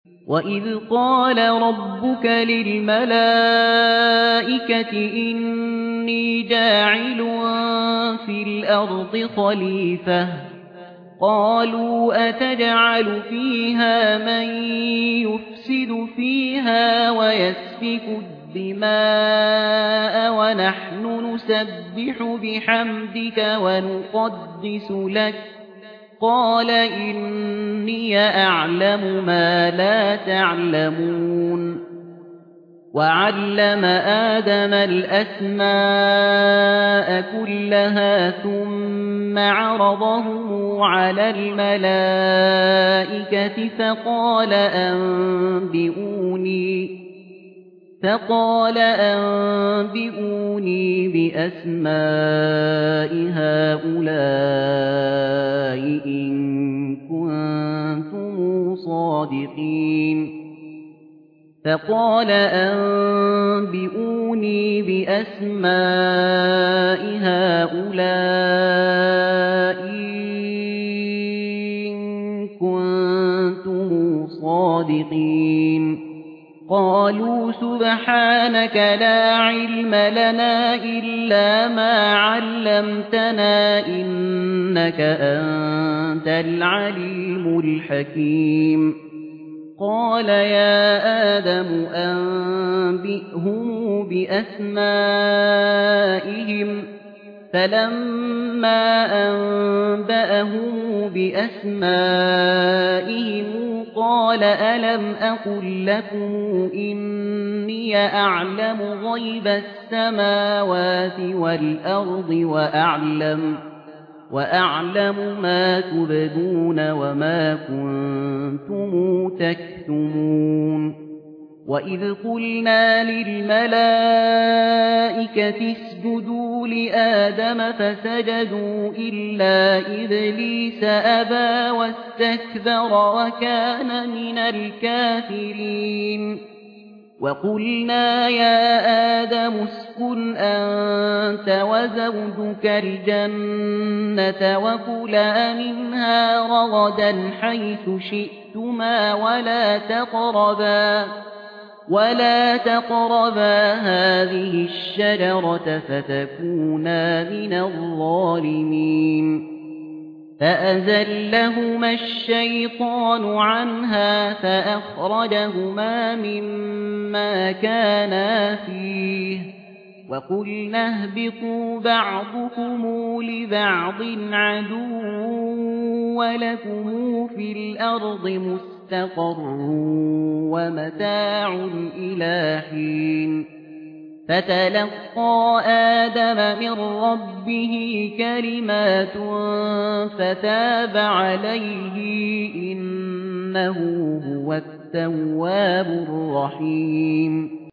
وَإِذْ قَالَ رَبُّكَ لِلْمَلَائِكَةِ إِنِّي جَاعِلٌ فِي الْأَرْضِ خَلِيفَةً قَالُوا أَتَجْعَلُ فِيهَا مَن يُفْسِدُ فِيهَا وَيَسْفِكُ الدِّمَاءَ وَنَحْنُ نُسَبِّحُ بِحَمْدِكَ وَنُقَدِّسُ لَكَ قَالَ إِنِّي أَعْلَمُ مَا لَا تَعْلَمُونَ وَعَلَّمَ آدَمَ الْأَسْمَاءَ كُلَّهَا ثُمَّ عَرَضَهُمْ عَلَى الْمَلَائِكَةِ فَقَالَ أَنبِئُونِي بِأَسْمَاءِ هَؤُلَاءِ إِن كُنتُمْ صَادِقِينَ فَقَالَ أَنبِئُونِي بِأَسْمَاءِ هَؤُلَاءِ إِن كُنتُمْ صَادِقِينَ قَالُوا سُبْحَانَكَ لَا عِلْمَ لَنَا إِلَّا مَا عَلَّمْتَنَا إِنَّكَ أَنتَ الْعَلِيمُ الْحَكِيمُ قَالَ يَا آدَمُ أَنبِئْهُم بِأَسْمَائِهِمْ فَلَمَّا أَنبَأَهُم بِأَسْمَائِهِمْ قَالَ أَلَمْ أَقُل لَّكُمْ إِنِّي أَعْلَمُ غَيْبَ السَّمَاوَاتِ وَالْأَرْضِ وَأَعْلَمُ مَا تُبْدُونَ وَمَا كُنتُمْ تَكْتُمُونَ وَإِذْ قُلْنَا لِلْمَلَائِكَةِ اسْجُدُوا لِآدَمَ فَسَجَدُوا إِلَّا إِبْلِيسَ أَبَىٰ وَاسْتَكْبَرَ وَكَانَ مِنَ الْكَافِرِينَ وَقُلْنَا يَا آدَمُ اسْكُنْ أَنتَ وَزَوْجُكَ الْجَنَّةَ وَكُلَا مِنْهَا رَغَدًا حَيْثُ شِئْتُمَا ولا تقربا هذه الشجرة فتكونا من الظالمين فأزلهما الشيطان عنها فأخرجهما مما كانا فيه وقلنا اهبطوا بعضكم لبعض عدو ولكم في الأرض مستقر ومتاع إلى حين فتلقى آدم من ربه كلمات فتاب عليه إنه هو التواب الرحيم